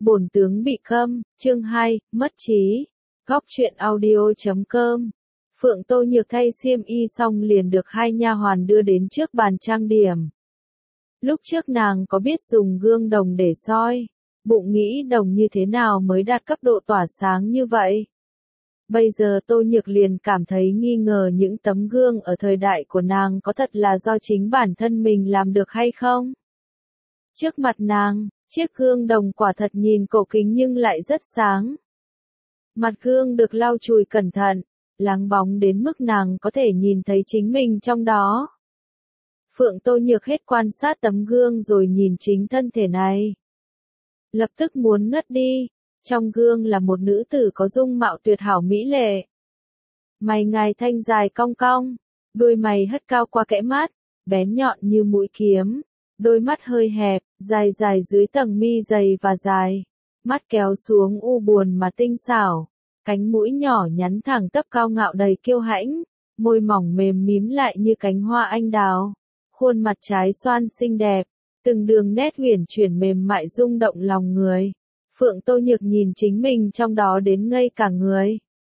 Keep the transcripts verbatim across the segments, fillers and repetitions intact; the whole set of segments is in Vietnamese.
Bổn tướng bị câm, chương hai, mất trí. Góc truyện audio chấm com. Phượng Tô Nhược thay xiêm y xong liền được hai nha hoàn đưa đến trước bàn trang điểm. Lúc trước nàng có biết dùng gương đồng để soi, bụng nghĩ đồng như thế nào mới đạt cấp độ tỏa sáng như vậy. Bây giờ Tô Nhược liền cảm thấy nghi ngờ những tấm gương ở thời đại của nàng có thật là do chính bản thân mình làm được hay không. Trước mặt nàng, chiếc gương đồng quả thật nhìn cổ kính nhưng lại rất sáng. Mặt gương được lau chùi cẩn thận, láng bóng đến mức nàng có thể nhìn thấy chính mình trong đó. Phượng Tô Nhược hết quan sát tấm gương rồi nhìn chính thân thể này. Lập tức muốn ngất đi, trong gương là một nữ tử có dung mạo tuyệt hảo mỹ lệ. Mày ngài thanh dài cong cong, đôi mày hất cao qua kẽ mắt, bén nhọn như mũi kiếm, đôi mắt hơi hẹp, dài dài dưới tầng mi dày và dài, mắt kéo xuống u buồn mà tinh xảo, cánh mũi nhỏ nhắn thẳng tắp cao ngạo đầy kiêu hãnh, môi mỏng mềm mím lại như cánh hoa anh đào, khuôn mặt trái xoan xinh đẹp, từng đường nét huyền chuyển mềm mại rung động lòng người. Phượng Tô Nhược nhìn chính mình trong đó đến ngây cả người.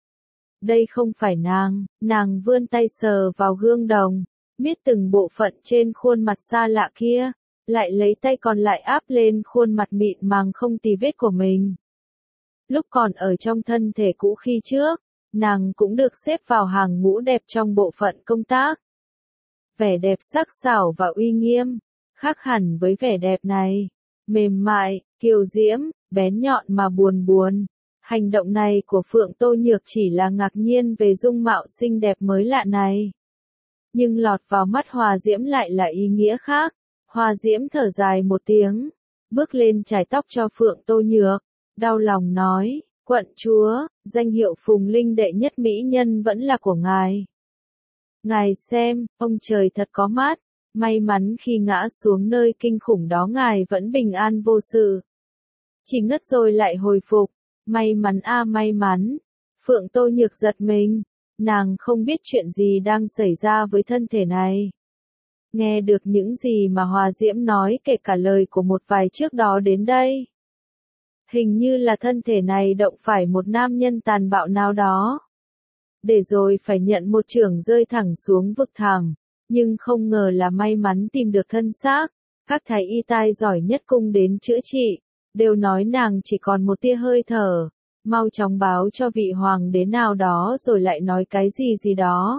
Đây không phải nàng, nàng vươn tay sờ vào gương đồng, miết từng bộ phận trên khuôn mặt xa lạ kia, lại lấy tay còn lại áp lên khuôn mặt mịn màng không tì vết của mình. Lúc còn ở trong thân thể cũ khi trước, nàng cũng được xếp vào hàng ngũ đẹp trong bộ phận công tác. Vẻ đẹp sắc sảo và uy nghiêm, khác hẳn với vẻ đẹp này, mềm mại, kiều diễm, bén nhọn mà buồn buồn. Hành động này của Phượng Tô Nhược chỉ là ngạc nhiên về dung mạo xinh đẹp mới lạ này. Nhưng lọt vào mắt Hòa Diễm lại là ý nghĩa khác. Hòa Diễm thở dài một tiếng, bước lên chải tóc cho Phượng Tô Nhược, đau lòng nói, quận chúa, danh hiệu Phùng Linh đệ nhất mỹ nhân vẫn là của ngài. Ngài xem, ông trời thật có mắt, may mắn khi ngã xuống nơi kinh khủng đó ngài vẫn bình an vô sự. Chỉ ngất rồi lại hồi phục, may mắn a à, may mắn. Phượng Tô Nhược giật mình, nàng không biết chuyện gì đang xảy ra với thân thể này. Nghe được những gì mà Hòa Diễm nói kể cả lời của một vài trước đó đến đây. Hình như là thân thể này động phải một nam nhân tàn bạo nào đó. Để rồi phải nhận một chưởng rơi thẳng xuống vực thẳm, nhưng không ngờ là may mắn tìm được thân xác. Các thái y tai giỏi nhất cung đến chữa trị, đều nói nàng chỉ còn một tia hơi thở, mau chóng báo cho vị hoàng đế nào đó rồi lại nói cái gì gì đó.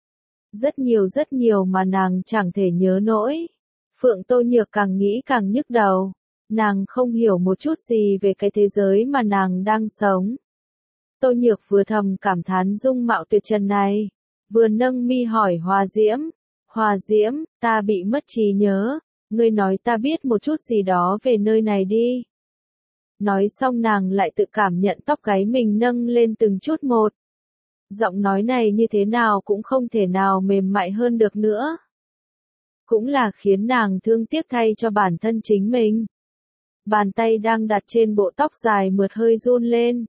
Rất nhiều rất nhiều mà nàng chẳng thể nhớ nổi. Phượng Tô Nhược càng nghĩ càng nhức đầu. Nàng không hiểu một chút gì về cái thế giới mà nàng đang sống. Tô Nhược vừa thầm cảm thán dung mạo tuyệt trần này, vừa nâng mi hỏi Hòa Diễm. Hòa Diễm, ta bị mất trí nhớ, ngươi nói ta biết một chút gì đó về nơi này đi. Nói xong nàng lại tự cảm nhận tóc gáy mình nâng lên từng chút một. Giọng nói này như thế nào cũng không thể nào mềm mại hơn được nữa. Cũng là khiến nàng thương tiếc thay cho bản thân chính mình. Bàn tay đang đặt trên bộ tóc dài mượt hơi run lên.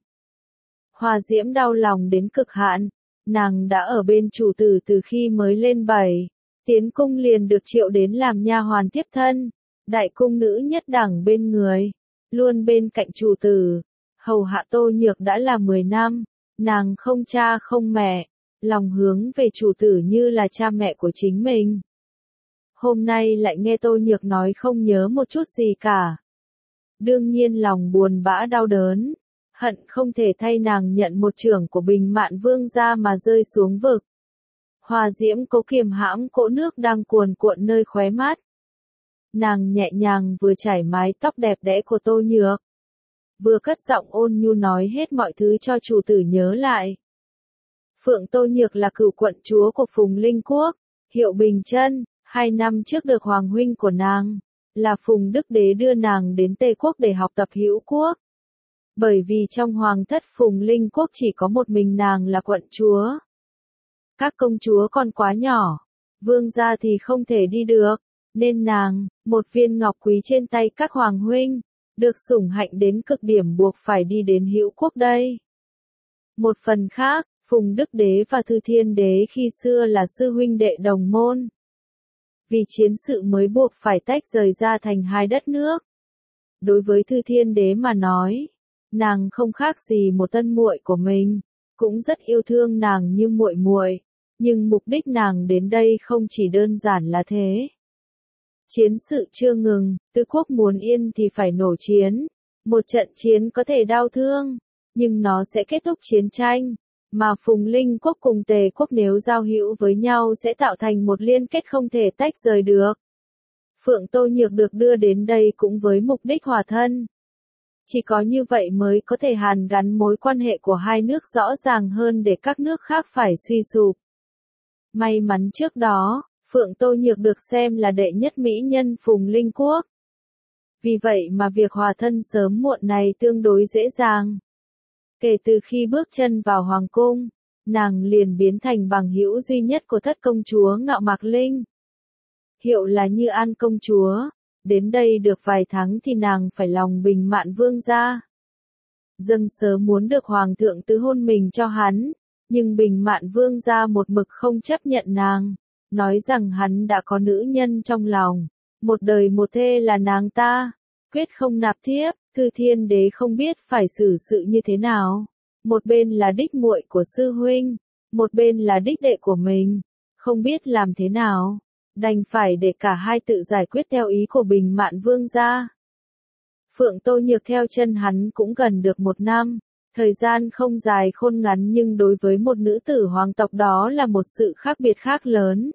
Hòa Diễm đau lòng đến cực hạn, nàng đã ở bên chủ tử từ khi mới lên bảy, tiến cung liền được triệu đến làm nha hoàn tiếp thân, đại cung nữ nhất đẳng bên người, luôn bên cạnh chủ tử, hầu hạ Tô Nhược đã là mười năm. Nàng không cha không mẹ, lòng hướng về chủ tử như là cha mẹ của chính mình. Hôm nay lại nghe Tô Nhược nói không nhớ một chút gì cả. Đương nhiên lòng buồn bã đau đớn, hận không thể thay nàng nhận một chưởng của Bình Mạn Vương gia mà rơi xuống vực. Hòa Diễm cố kiềm hãm cỗ nước đang cuồn cuộn nơi khóe mắt. Nàng nhẹ nhàng vừa chải mái tóc đẹp đẽ của Tô Nhược, vừa cất giọng ôn nhu nói hết mọi thứ cho chủ tử nhớ lại. Phượng Tô Nhược là cửu quận chúa của Phùng Linh Quốc, hiệu Bình Chân, hai năm trước được hoàng huynh của nàng, là Phùng Đức Đế đưa nàng đến Tây Quốc để học tập Hữu Quốc. Bởi vì trong hoàng thất Phùng Linh Quốc chỉ có một mình nàng là quận chúa. Các công chúa còn quá nhỏ, vương gia thì không thể đi được, nên nàng, một viên ngọc quý trên tay các hoàng huynh, được sủng hạnh đến cực điểm buộc phải đi đến Hữu Quốc đây. Một phần khác, Phùng Đức Đế và Thư Thiên Đế khi xưa là sư huynh đệ đồng môn. Vì chiến sự mới buộc phải tách rời ra thành hai đất nước. Đối với Thư Thiên Đế mà nói, nàng không khác gì một tân muội của mình, cũng rất yêu thương nàng như muội muội, nhưng mục đích nàng đến đây không chỉ đơn giản là thế. Chiến sự chưa ngừng, Tứ quốc muốn yên thì phải nổ chiến, một trận chiến có thể đau thương, nhưng nó sẽ kết thúc chiến tranh, mà Phùng Linh quốc cùng Tề quốc nếu giao hữu với nhau sẽ tạo thành một liên kết không thể tách rời được. Phượng Tô Nhược được đưa đến đây cũng với mục đích hòa thân. Chỉ có như vậy mới có thể hàn gắn mối quan hệ của hai nước rõ ràng hơn để các nước khác phải suy sụp. May mắn trước đó, Phượng Tô Nhược được xem là đệ nhất mỹ nhân Phùng Linh quốc. Vì vậy mà việc hòa thân sớm muộn này tương đối dễ dàng. Kể từ khi bước chân vào hoàng cung, nàng liền biến thành bằng hữu duy nhất của thất công chúa Ngạo Mạc Linh. Hiệu là Như An công chúa, đến đây được vài tháng thì nàng phải lòng Bình Mạn Vương gia. Dâng sớ muốn được hoàng thượng tứ hôn mình cho hắn, nhưng Bình Mạn Vương gia một mực không chấp nhận nàng, nói rằng hắn đã có nữ nhân trong lòng, một đời một thê là nàng ta, quyết không nạp thiếp. Thư Thiên Đế không biết phải xử sự như thế nào, một bên là đích muội của sư huynh, một bên là đích đệ của mình, không biết làm thế nào, đành phải để cả hai tự giải quyết theo ý của Bình Mạn Vương gia. Phượng Tô Nhược theo chân hắn cũng gần được một năm, thời gian không dài khôn ngắn nhưng đối với một nữ tử hoàng tộc đó là một sự khác biệt khác lớn.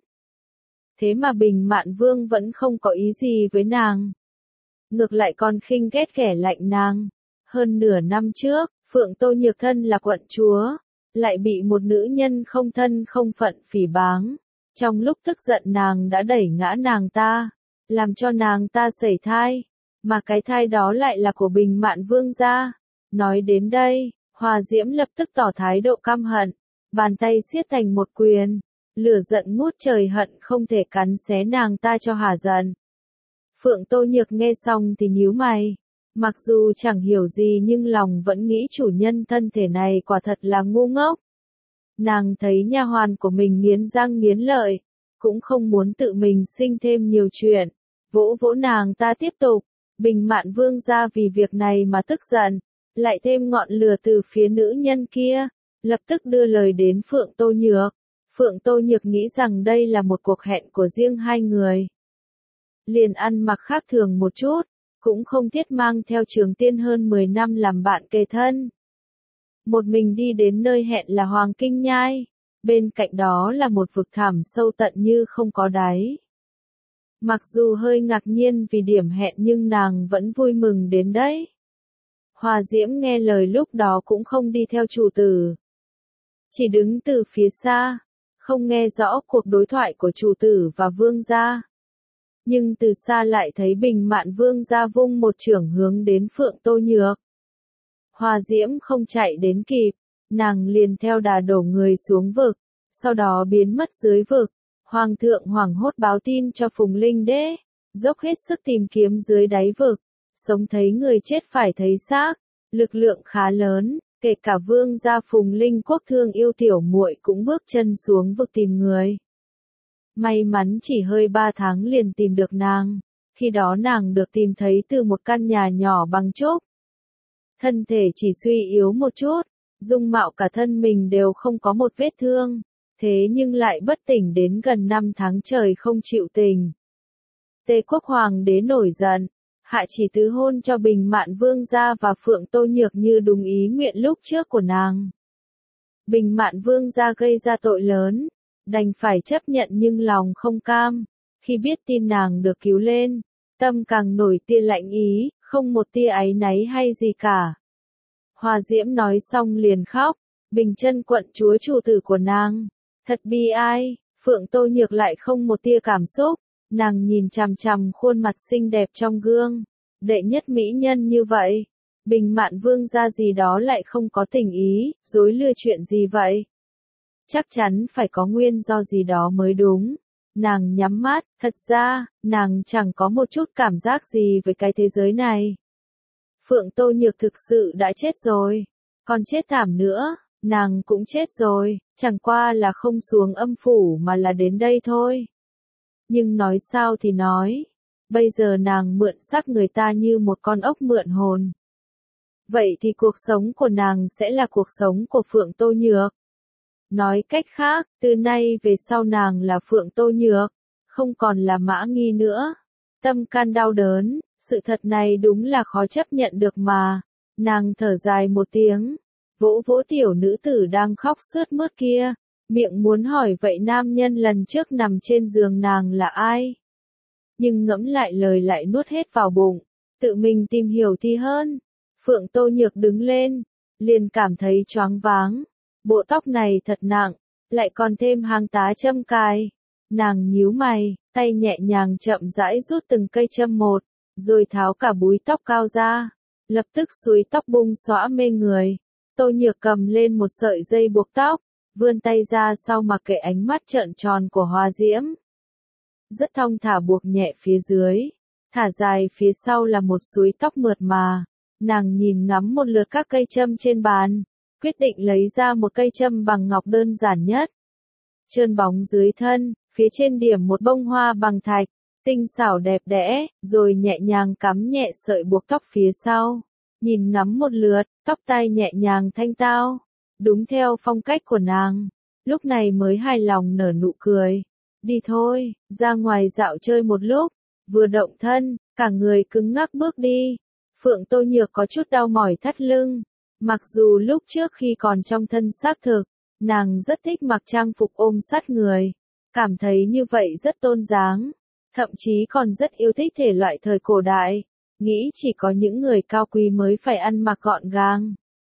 Thế mà Bình Mạn Vương vẫn không có ý gì với nàng. Ngược lại còn khinh ghét kẻ lạnh nàng. Hơn nửa năm trước, Phượng Tô Nhược thân là quận chúa, lại bị một nữ nhân không thân không phận phỉ báng. Trong lúc tức giận nàng đã đẩy ngã nàng ta, làm cho nàng ta sẩy thai, mà cái thai đó lại là của Bình Mạn Vương gia. Nói đến đây, Hòa Diễm lập tức tỏ thái độ căm hận, bàn tay siết thành một quyền, lửa giận ngút trời hận không thể cắn xé nàng ta cho hả giận. Phượng Tô Nhược nghe xong thì nhíu mày, mặc dù chẳng hiểu gì nhưng lòng vẫn nghĩ chủ nhân thân thể này quả thật là ngu ngốc. Nàng thấy nha hoàn của mình nghiến răng nghiến lợi, cũng không muốn tự mình sinh thêm nhiều chuyện, vỗ vỗ nàng ta tiếp tục. Bình Mạn Vương gia vì việc này mà tức giận, lại thêm ngọn lửa từ phía nữ nhân kia, lập tức đưa lời đến Phượng Tô Nhược. Phượng Tô Nhược nghĩ rằng đây là một cuộc hẹn của riêng hai người. Liền ăn mặc khác thường một chút, cũng không thiết mang theo Trường Tiên hơn mười năm làm bạn kề thân. Một mình đi đến nơi hẹn là Hoàng Kinh Nhai, bên cạnh đó là một vực thẳm sâu tận như không có đáy. Mặc dù hơi ngạc nhiên vì điểm hẹn nhưng nàng vẫn vui mừng đến đấy. Hòa Diễm nghe lời lúc đó cũng không đi theo chủ tử. Chỉ đứng từ phía xa, không nghe rõ cuộc đối thoại của chủ tử và vương gia. Nhưng từ xa lại thấy Bình Mạn Vương gia vung một chưởng hướng đến Phượng Tô Nhược. Hòa Diễm không chạy đến kịp, nàng liền theo đà đổ người xuống vực, sau đó biến mất dưới vực. Hoàng thượng hoảng hốt báo tin cho Phùng Linh Đế, dốc hết sức tìm kiếm dưới đáy vực, sống thấy người chết phải thấy xác, lực lượng khá lớn, kể cả vương gia Phùng Linh quốc thương yêu tiểu muội cũng bước chân xuống vực tìm người. May mắn chỉ hơi ba tháng liền tìm được nàng, khi đó nàng được tìm thấy từ một căn nhà nhỏ bằng trúc. Thân thể chỉ suy yếu một chút, dung mạo cả thân mình đều không có một vết thương, thế nhưng lại bất tỉnh đến gần năm tháng trời không chịu tình. Tề quốc hoàng đế nổi giận, hạ chỉ tứ hôn cho Bình Mạn Vương gia và Phượng Tô Nhược như đúng ý nguyện lúc trước của nàng. Bình Mạn Vương gia gây ra tội lớn, đành phải chấp nhận nhưng lòng không cam, khi biết tin nàng được cứu lên, tâm càng nổi tia lạnh ý, không một tia áy náy hay gì cả. Hòa Diễm nói xong liền khóc, Bình Chân quận chúa chủ tử của nàng, thật bi ai. Phượng Tô Nhược lại không một tia cảm xúc, nàng nhìn chằm chằm khuôn mặt xinh đẹp trong gương, đệ nhất mỹ nhân như vậy, Bình Mạn Vương gia gì đó lại không có tình ý, dối lừa chuyện gì vậy? Chắc chắn phải có nguyên do gì đó mới đúng. Nàng nhắm mắt, thật ra, nàng chẳng có một chút cảm giác gì với cái thế giới này. Phượng Tô Nhược thực sự đã chết rồi, còn chết thảm nữa, nàng cũng chết rồi, chẳng qua là không xuống âm phủ mà là đến đây thôi. Nhưng nói sao thì nói, bây giờ nàng mượn xác người ta như một con ốc mượn hồn. Vậy thì cuộc sống của nàng sẽ là cuộc sống của Phượng Tô Nhược. Nói cách khác, từ nay về sau nàng là Phượng Tô Nhược, không còn là Mã Nghi nữa. Tâm can đau đớn, sự thật này đúng là khó chấp nhận được mà. Nàng thở dài một tiếng, vỗ vỗ tiểu nữ tử đang khóc sướt mướt kia, miệng muốn hỏi vậy nam nhân lần trước nằm trên giường nàng là ai? Nhưng ngẫm lại lời lại nuốt hết vào bụng, tự mình tìm hiểu thì hơn. Phượng Tô Nhược đứng lên, liền cảm thấy choáng váng. Bộ tóc này thật nặng, lại còn thêm hàng tá châm cài. Nàng nhíu mày, tay nhẹ nhàng chậm rãi rút từng cây châm một, rồi tháo cả búi tóc cao ra. Lập tức suối tóc bung xõa mê người. Tô Nhược cầm lên một sợi dây buộc tóc, vươn tay ra sau mặc kệ ánh mắt trợn tròn của Hoa Diễm. Rất thong thả buộc nhẹ phía dưới, thả dài phía sau là một suối tóc mượt mà. Nàng nhìn ngắm một lượt các cây châm trên bàn, quyết định lấy ra một cây châm bằng ngọc đơn giản nhất. Trơn bóng dưới thân, phía trên điểm một bông hoa bằng thạch, tinh xảo đẹp đẽ, rồi nhẹ nhàng cắm nhẹ sợi buộc tóc phía sau. Nhìn ngắm một lượt, tóc tai nhẹ nhàng thanh tao, đúng theo phong cách của nàng. Lúc này mới hài lòng nở nụ cười. Đi thôi, ra ngoài dạo chơi một lúc. Vừa động thân, cả người cứng ngắc bước đi. Phượng Tô Nhược có chút đau mỏi thắt lưng. Mặc dù lúc trước khi còn trong thân xác thực, nàng rất thích mặc trang phục ôm sát người. Cảm thấy như vậy rất tôn dáng. Thậm chí còn rất yêu thích thể loại thời cổ đại. Nghĩ chỉ có những người cao quý mới phải ăn mặc gọn gàng.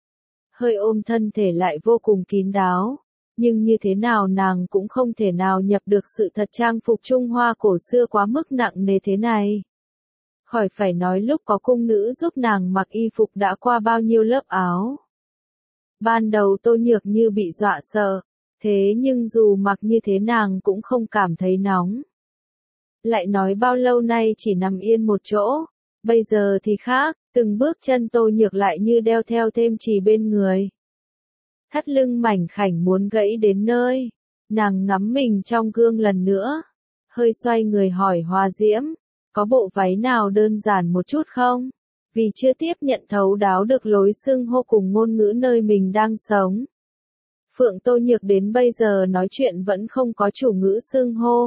Hơi ôm thân thể lại vô cùng kín đáo. Nhưng như thế nào nàng cũng không thể nào nhập được sự thật trang phục Trung Hoa cổ xưa quá mức nặng nề thế này. Khỏi phải nói lúc có cung nữ giúp nàng mặc y phục đã qua bao nhiêu lớp áo. Ban đầu Tô Nhược như bị dọa sợ, thế nhưng dù mặc như thế nàng cũng không cảm thấy nóng. Lại nói bao lâu nay chỉ nằm yên một chỗ, bây giờ thì khác, từng bước chân Tô Nhược lại như đeo theo thêm chì bên người. Thắt lưng mảnh khảnh muốn gãy đến nơi, nàng ngắm mình trong gương lần nữa, hơi xoay người hỏi Hoa Diễm, có bộ váy nào đơn giản một chút không? Vì chưa tiếp nhận thấu đáo được lối xưng hô cùng ngôn ngữ nơi mình đang sống. Phượng Tô Nhược đến bây giờ nói chuyện vẫn không có chủ ngữ xưng hô.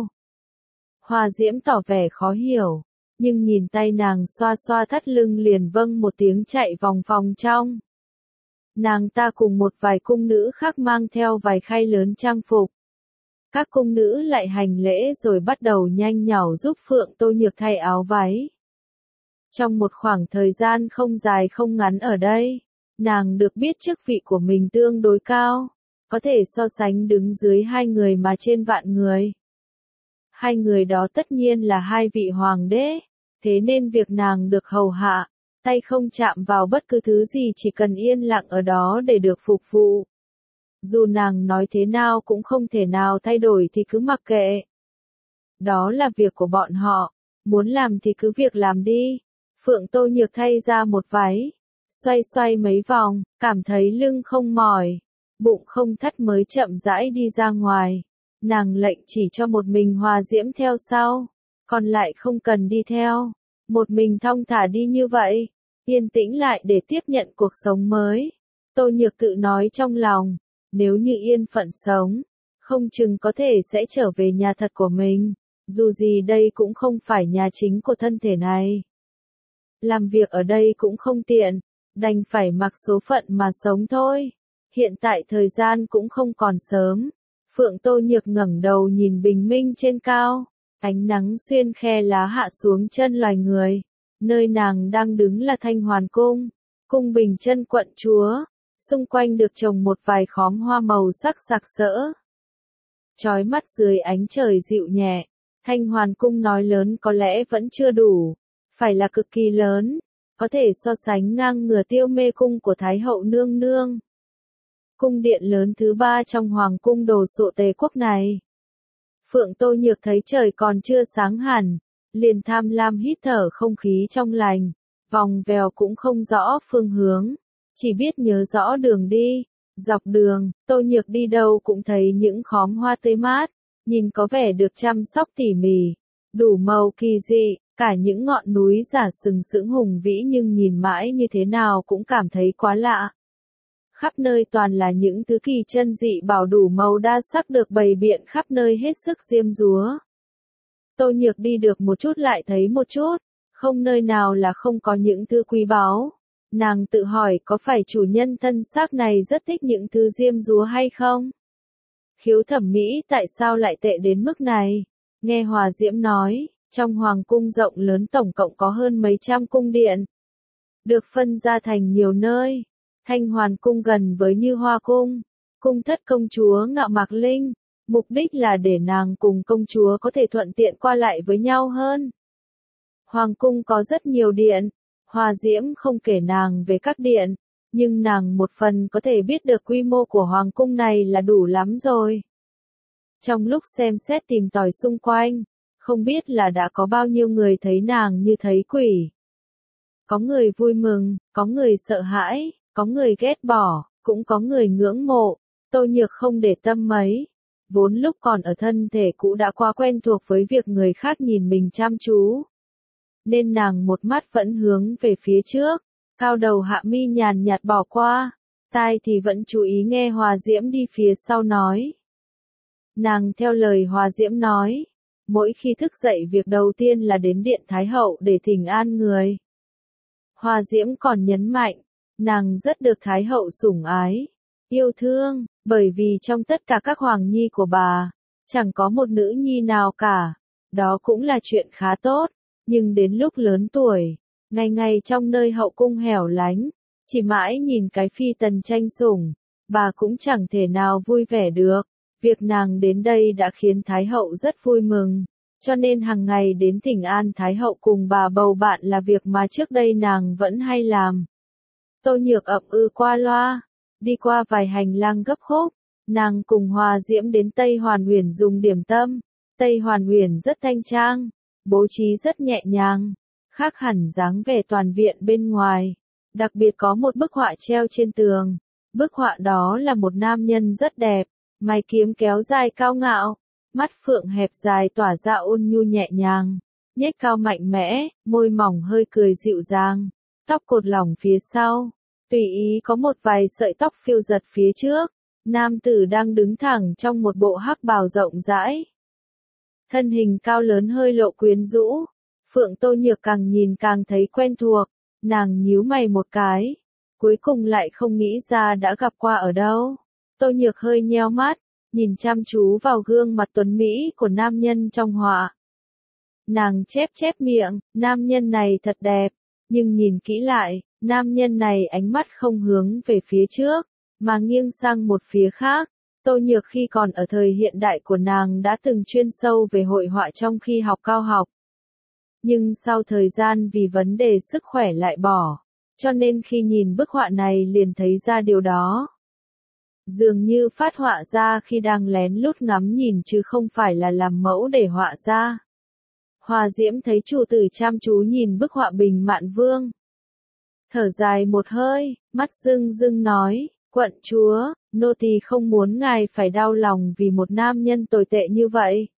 Hoa Diễm tỏ vẻ khó hiểu, nhưng nhìn tay nàng xoa xoa thắt lưng liền vâng một tiếng chạy vòng vòng trong. Nàng ta cùng một vài cung nữ khác mang theo vài khay lớn trang phục. Các cung nữ lại hành lễ rồi bắt đầu nhanh nhảu giúp Phượng Tô Nhược thay áo váy. Trong một khoảng thời gian không dài không ngắn ở đây, nàng được biết chức vị của mình tương đối cao, có thể so sánh đứng dưới hai người mà trên vạn người. Hai người đó tất nhiên là hai vị hoàng đế, thế nên việc nàng được hầu hạ, tay không chạm vào bất cứ thứ gì chỉ cần yên lặng ở đó để được phục vụ. Dù nàng nói thế nào cũng không thể nào thay đổi thì cứ mặc kệ. Đó là việc của bọn họ, muốn làm thì cứ việc làm đi. Phượng Tô Nhược thay ra một váy, xoay xoay mấy vòng, cảm thấy lưng không mỏi, bụng không thắt mới chậm rãi đi ra ngoài. Nàng lệnh chỉ cho một mình Hoa Diễm theo sau, còn lại không cần đi theo. Một mình thong thả đi như vậy, yên tĩnh lại để tiếp nhận cuộc sống mới. Tô Nhược tự nói trong lòng, nếu như yên phận sống, không chừng có thể sẽ trở về nhà thật của mình, dù gì đây cũng không phải nhà chính của thân thể này. Làm việc ở đây cũng không tiện, đành phải mặc số phận mà sống thôi. Hiện tại thời gian cũng không còn sớm. Phượng Tô Nhược ngẩng đầu nhìn bình minh trên cao, ánh nắng xuyên khe lá hạ xuống chân loài người. Nơi nàng đang đứng là Thanh Hoàn Cung, cung Bình Chân quận chúa, xung quanh được trồng một vài khóm hoa màu sắc sặc sỡ. Chói mắt dưới ánh trời dịu nhẹ, Thanh Hoàn Cung nói lớn có lẽ vẫn chưa đủ, phải là cực kỳ lớn, có thể so sánh ngang ngửa Tiêu Mê Cung của Thái hậu nương nương. Cung điện lớn thứ ba trong hoàng cung đồ sộ Tề quốc này. Phượng Tô Nhược thấy trời còn chưa sáng hẳn, liền tham lam hít thở không khí trong lành, vòng vèo cũng không rõ phương hướng, chỉ biết nhớ rõ đường đi. Dọc đường, Tô Nhược đi đâu cũng thấy những khóm hoa tươi mát, nhìn có vẻ được chăm sóc tỉ mỉ, đủ màu kỳ dị, Cả những ngọn núi giả sừng sững hùng vĩ nhưng nhìn mãi như thế nào cũng cảm thấy quá lạ. Khắp nơi toàn là những thứ kỳ chân dị bảo đủ màu đa sắc được bày biện khắp nơi hết sức diêm dúa. Tô Nhược đi được một chút lại thấy một chút, không nơi nào là không có những thứ quý báu. Nàng tự hỏi có phải chủ nhân thân xác này rất thích những thứ diêm dúa hay không? Khiếu thẩm mỹ tại sao lại tệ đến mức này? Nghe Hòa Diễm nói, trong hoàng cung rộng lớn tổng cộng có hơn mấy trăm cung điện. Được phân ra thành nhiều nơi. Thanh Hoàn cung gần với Như Hoa cung, cung thất công chúa Ngạo Mạc Linh, mục đích là để nàng cùng công chúa có thể thuận tiện qua lại với nhau hơn. Hoàng cung có rất nhiều điện, Hòa Diễm không kể nàng về các điện, nhưng nàng một phần có thể biết được quy mô của hoàng cung này là đủ lắm rồi. Trong lúc xem xét tìm tòi xung quanh, không biết là đã có bao nhiêu người thấy nàng như thấy quỷ. Có người vui mừng, có người sợ hãi, có người ghét bỏ, cũng có người ngưỡng mộ. Tô Nhược không để tâm mấy. Vốn lúc còn ở thân thể cũ đã quá quen thuộc với việc người khác nhìn mình chăm chú. Nên nàng một mắt vẫn hướng về phía trước, cao đầu hạ mi nhàn nhạt bỏ qua, tai thì vẫn chú ý nghe Hòa Diễm đi phía sau nói. Nàng theo lời Hòa Diễm nói, mỗi khi thức dậy việc đầu tiên là đến Điện Thái Hậu để thỉnh an người. Hòa Diễm còn nhấn mạnh, nàng rất được Thái Hậu sủng ái, yêu thương, bởi vì trong tất cả các hoàng nhi của bà, chẳng có một nữ nhi nào cả, đó cũng là chuyện khá tốt, nhưng đến lúc lớn tuổi, ngày ngày trong nơi hậu cung hẻo lánh, chỉ mãi nhìn cái phi tần tranh sủng, bà cũng chẳng thể nào vui vẻ được. Việc nàng đến đây đã khiến Thái Hậu rất vui mừng, cho nên hàng ngày đến thỉnh an Thái Hậu cùng bà bầu bạn là việc mà trước đây nàng vẫn hay làm. Tô Nhược ậm ừ qua loa, đi qua vài hành lang gấp khúc, nàng cùng Hòa Diễm đến Tây Hoàn Uyển dùng điểm tâm. Tây Hoàn Uyển rất thanh trang, bố trí rất nhẹ nhàng, khác hẳn dáng vẻ toàn viện bên ngoài. Đặc biệt có một bức họa treo trên tường, bức họa đó là một nam nhân rất đẹp. Mày kiếm kéo dài cao ngạo, mắt phượng hẹp dài tỏa ra ôn nhu nhẹ nhàng, nhếch cao mạnh mẽ, môi mỏng hơi cười dịu dàng, tóc cột lỏng phía sau, tùy ý có một vài sợi tóc phiêu giật phía trước, nam tử đang đứng thẳng trong một bộ hắc bào rộng rãi. Thân hình cao lớn hơi lộ quyến rũ, Phượng Tô Nhược càng nhìn càng thấy quen thuộc, nàng nhíu mày một cái, cuối cùng lại không nghĩ ra đã gặp qua ở đâu. Tô Nhược hơi nheo mắt, nhìn chăm chú vào gương mặt tuấn mỹ của nam nhân trong họa. Nàng chép chép miệng, nam nhân này thật đẹp, nhưng nhìn kỹ lại, nam nhân này ánh mắt không hướng về phía trước, mà nghiêng sang một phía khác. Tô Nhược khi còn ở thời hiện đại của nàng đã từng chuyên sâu về hội họa trong khi học cao học. Nhưng sau thời gian vì vấn đề sức khỏe lại bỏ, cho nên khi nhìn bức họa này liền thấy ra điều đó. Dường như phát họa ra khi đang lén lút ngắm nhìn chứ không phải là làm mẫu để họa ra. Hòa Diễm thấy chủ tử chăm chú nhìn bức họa Bình Mạn Vương. Thở dài một hơi, mắt rưng rưng nói, quận chúa, nô tỳ không muốn ngài phải đau lòng vì một nam nhân tồi tệ như vậy.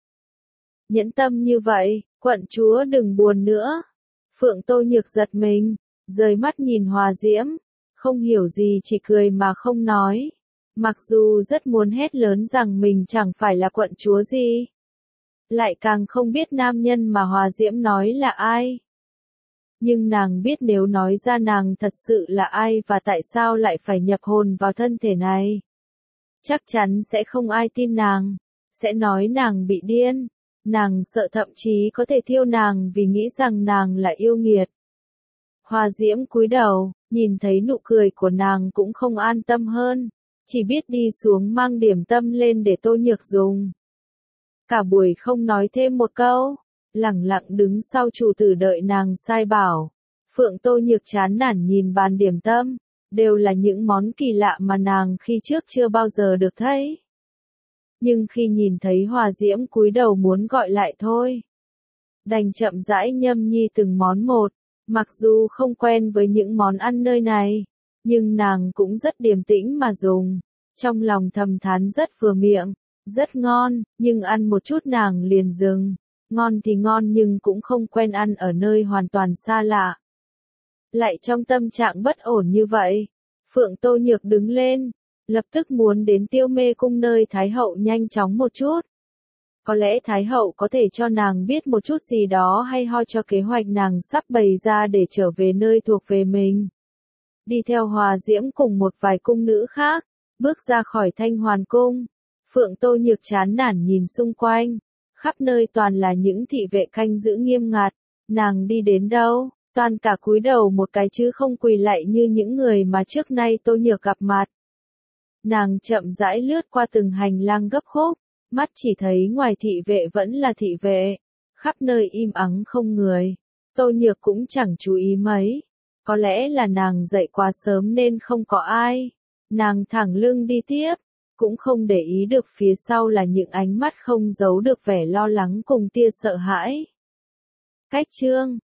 Nhẫn tâm như vậy, quận chúa đừng buồn nữa. Phượng Tô Nhược giật mình, rời mắt nhìn Hòa Diễm, không hiểu gì chỉ cười mà không nói. Mặc dù rất muốn hét lớn rằng mình chẳng phải là quận chúa gì. Lại càng không biết nam nhân mà Hòa Diễm nói là ai. Nhưng nàng biết nếu nói ra nàng thật sự là ai và tại sao lại phải nhập hồn vào thân thể này. Chắc chắn sẽ không ai tin nàng, sẽ nói nàng bị điên, nàng sợ thậm chí có thể thiêu nàng vì nghĩ rằng nàng là yêu nghiệt. Hòa Diễm cúi đầu, nhìn thấy nụ cười của nàng cũng không an tâm hơn. Chỉ biết đi xuống mang điểm tâm lên để Tô Nhược dùng. Cả buổi không nói thêm một câu, lẳng lặng đứng sau chủ tử đợi nàng sai bảo. Phượng Tô Nhược chán nản nhìn bàn điểm tâm, đều là những món kỳ lạ mà nàng khi trước chưa bao giờ được thấy. Nhưng khi nhìn thấy Hòa Diễm cúi đầu muốn gọi lại thôi. Đành chậm rãi nhâm nhi từng món một, mặc dù không quen với những món ăn nơi này. Nhưng nàng cũng rất điềm tĩnh mà dùng, trong lòng thầm thán rất vừa miệng, rất ngon, nhưng ăn một chút nàng liền dừng, Ngon thì ngon nhưng cũng không quen ăn ở nơi hoàn toàn xa lạ. Lại trong tâm trạng bất ổn như vậy, Phượng Tô Nhược đứng lên, lập tức muốn đến Tiêu Mê Cung nơi Thái Hậu nhanh chóng một chút. Có lẽ Thái Hậu có thể cho nàng biết một chút gì đó hay ho cho kế hoạch nàng sắp bày ra để trở về nơi thuộc về mình. Đi theo Hòa Diễm cùng một vài cung nữ khác, bước ra khỏi Thanh Hoàn Cung, Phượng Tô Nhược chán nản nhìn xung quanh, khắp nơi toàn là những thị vệ canh giữ nghiêm ngặt, nàng đi đến đâu, toàn cả cúi đầu một cái chứ không quỳ lạy như những người mà trước nay Tô Nhược gặp mặt. Nàng chậm rãi lướt qua từng hành lang gấp khúc, mắt chỉ thấy ngoài thị vệ vẫn là thị vệ, khắp nơi im ắng không người. Tô Nhược cũng chẳng chú ý mấy, có lẽ là nàng dậy quá sớm nên không có ai. Nàng thẳng lưng đi tiếp, cũng không để ý được phía sau là những ánh mắt không giấu được vẻ lo lắng cùng tia sợ hãi. Cách chương